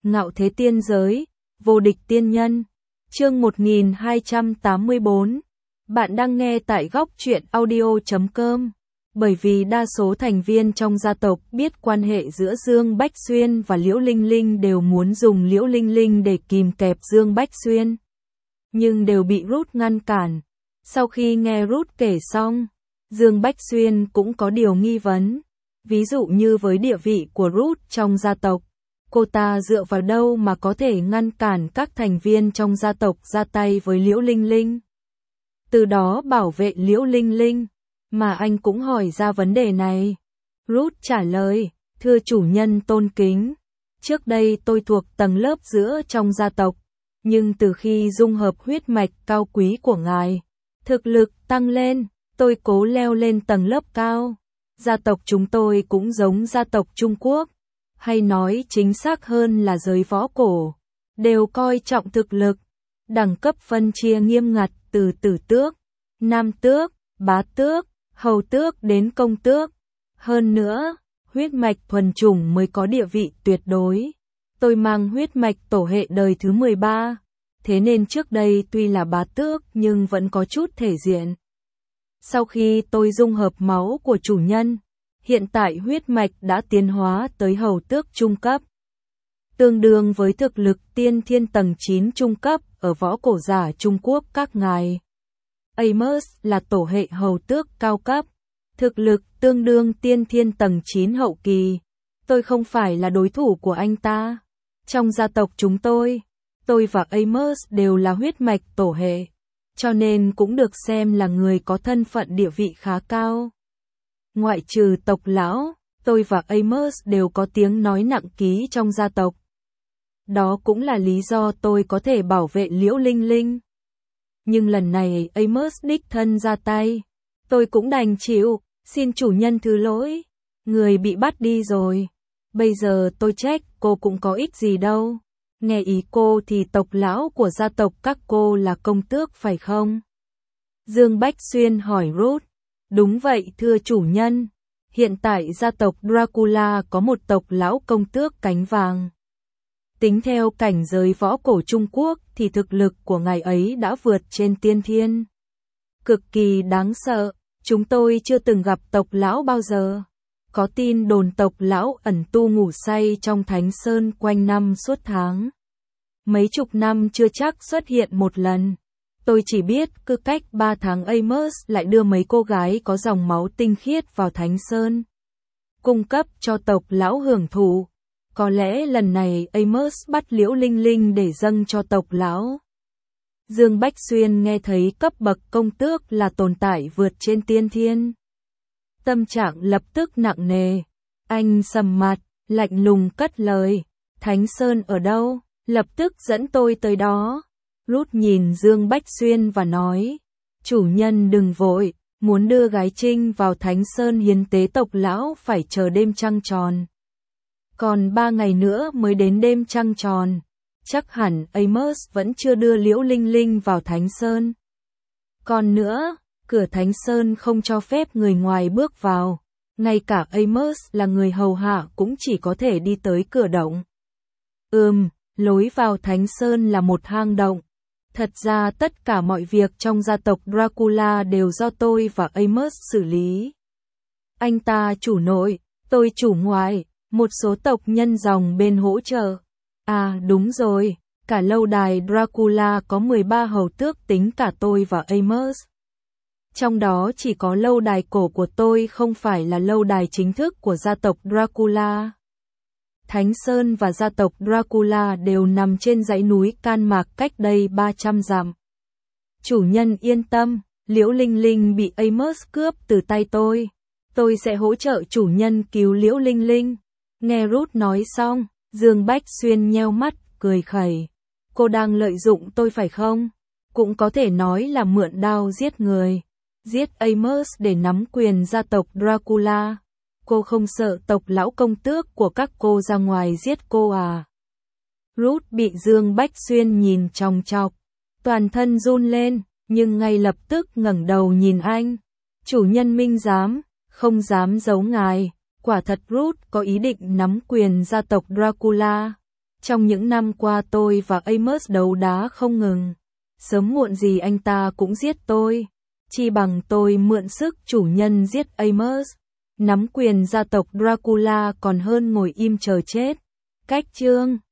Ngạo thế tiên giới, vô địch tiên nhân. Chương 1284. Bạn đang nghe tại góc truyện audio.com. Bởi vì đa số thành viên trong gia tộc biết quan hệ giữa Dương Bách Xuyên và Liễu Linh Linh, đều muốn dùng Liễu Linh Linh để kìm kẹp Dương Bách Xuyên, nhưng đều bị Ruth ngăn cản. Sau khi nghe Ruth kể xong, Dương Bách Xuyên cũng có điều nghi vấn. Ví dụ như với địa vị của Ruth trong gia tộc, cô ta dựa vào đâu mà có thể ngăn cản các thành viên trong gia tộc ra tay với Liễu Linh Linh, từ đó bảo vệ Liễu Linh Linh. Mà anh cũng hỏi ra vấn đề này. Ruth trả lời, thưa chủ nhân tôn kính, trước đây tôi thuộc tầng lớp giữa trong gia tộc, nhưng từ khi dung hợp huyết mạch cao quý của ngài, thực lực tăng lên, tôi cố leo lên tầng lớp cao. Gia tộc chúng tôi cũng giống gia tộc Trung Quốc, hay nói chính xác hơn là giới võ cổ, đều coi trọng thực lực, đẳng cấp phân chia nghiêm ngặt từ tử tước, nam tước, bá tước, hầu tước đến công tước. Hơn nữa, huyết mạch thuần chủng mới có địa vị tuyệt đối. Tôi mang huyết mạch tổ hệ đời thứ 13, thế nên trước đây tuy là bá tước nhưng vẫn có chút thể diện. Sau khi tôi dung hợp máu của chủ nhân, hiện tại huyết mạch đã tiến hóa tới hầu tước trung cấp, tương đương với thực lực tiên thiên tầng 9 trung cấp ở võ cổ giả Trung Quốc các ngài. Amos là tổ hệ hầu tước cao cấp, thực lực tương đương tiên thiên tầng 9 hậu kỳ. Tôi không phải là đối thủ của anh ta. Trong gia tộc chúng tôi và Amos đều là huyết mạch tổ hệ, cho nên cũng được xem là người có thân phận địa vị khá cao. Ngoại trừ tộc lão, tôi và Amos đều có tiếng nói nặng ký trong gia tộc. Đó cũng là lý do tôi có thể bảo vệ Liễu Linh Linh. Nhưng lần này Amos đích thân ra tay, tôi cũng đành chịu, xin chủ nhân thứ lỗi. Người bị bắt đi rồi, bây giờ tôi trách cô cũng có ích gì đâu. Nghe ý cô thì tộc lão của gia tộc các cô là công tước phải không? Dương Bách Xuyên hỏi Ruth. Đúng vậy thưa chủ nhân, hiện tại gia tộc Dracula có một tộc lão công tước cánh vàng. Tính theo cảnh giới võ cổ Trung Quốc thì thực lực của ngài ấy đã vượt trên tiên thiên. Cực kỳ đáng sợ, chúng tôi chưa từng gặp tộc lão bao giờ. Có tin đồn tộc lão ẩn tu ngủ say trong Thánh Sơn quanh năm suốt tháng. Mấy chục năm chưa chắc xuất hiện một lần. Tôi chỉ biết cứ cách 3 tháng Amos lại đưa mấy cô gái có dòng máu tinh khiết vào Thánh Sơn, cung cấp cho tộc lão hưởng thụ. Có lẽ lần này Amos bắt Liễu Linh Linh để dâng cho tộc lão. Dương Bách Xuyên nghe thấy cấp bậc công tước là tồn tại vượt trên tiên thiên, tâm trạng lập tức nặng nề. Anh sầm mặt, lạnh lùng cất lời, Thánh Sơn ở đâu? Lập tức dẫn tôi tới đó. Ruth nhìn Dương Bách Xuyên và nói, chủ nhân đừng vội, muốn đưa gái trinh vào Thánh Sơn hiến tế tộc lão phải chờ đêm trăng tròn. Còn 3 ngày nữa mới đến đêm trăng tròn, chắc hẳn Amos vẫn chưa đưa Liễu Linh Linh vào Thánh Sơn. Còn nữa, cửa Thánh Sơn không cho phép người ngoài bước vào, ngay cả Amos là người hầu hạ cũng chỉ có thể đi tới cửa động. Lối vào Thánh Sơn là một hang động. Thật ra tất cả mọi việc trong gia tộc Dracula đều do tôi và Amos xử lý. Anh ta chủ nội, tôi chủ ngoại, một số tộc nhân dòng bên hỗ trợ. À đúng rồi, cả lâu đài Dracula có 13 hầu tước tính cả tôi và Amos. Trong đó chỉ có lâu đài cổ của tôi không phải là lâu đài chính thức của gia tộc Dracula. Thánh Sơn và gia tộc Dracula đều nằm trên dãy núi Can Mạc cách đây 300 dặm. Chủ nhân yên tâm, Liễu Linh Linh bị Amos cướp từ tay tôi sẽ hỗ trợ chủ nhân cứu Liễu Linh Linh. Nghe Ruth nói xong, Dương Bách Xuyên nheo mắt, cười khẩy. Cô đang lợi dụng tôi phải không? Cũng có thể nói là mượn đao giết người, giết Amos để nắm quyền gia tộc Dracula. Cô không sợ tộc lão công tước của các cô ra ngoài giết cô à? Ruth bị Dương Bách Xuyên nhìn chòng chọc, toàn thân run lên, nhưng ngay lập tức ngẩng đầu nhìn anh. Chủ nhân minh giám, không dám giấu ngài, quả thật Ruth có ý định nắm quyền gia tộc Dracula. Trong những năm qua tôi và Amos đấu đá không ngừng. Sớm muộn gì anh ta cũng giết tôi. Chi bằng tôi mượn sức chủ nhân giết Amos. Nắm quyền gia tộc Dracula còn hơn ngồi im chờ chết. Cách chương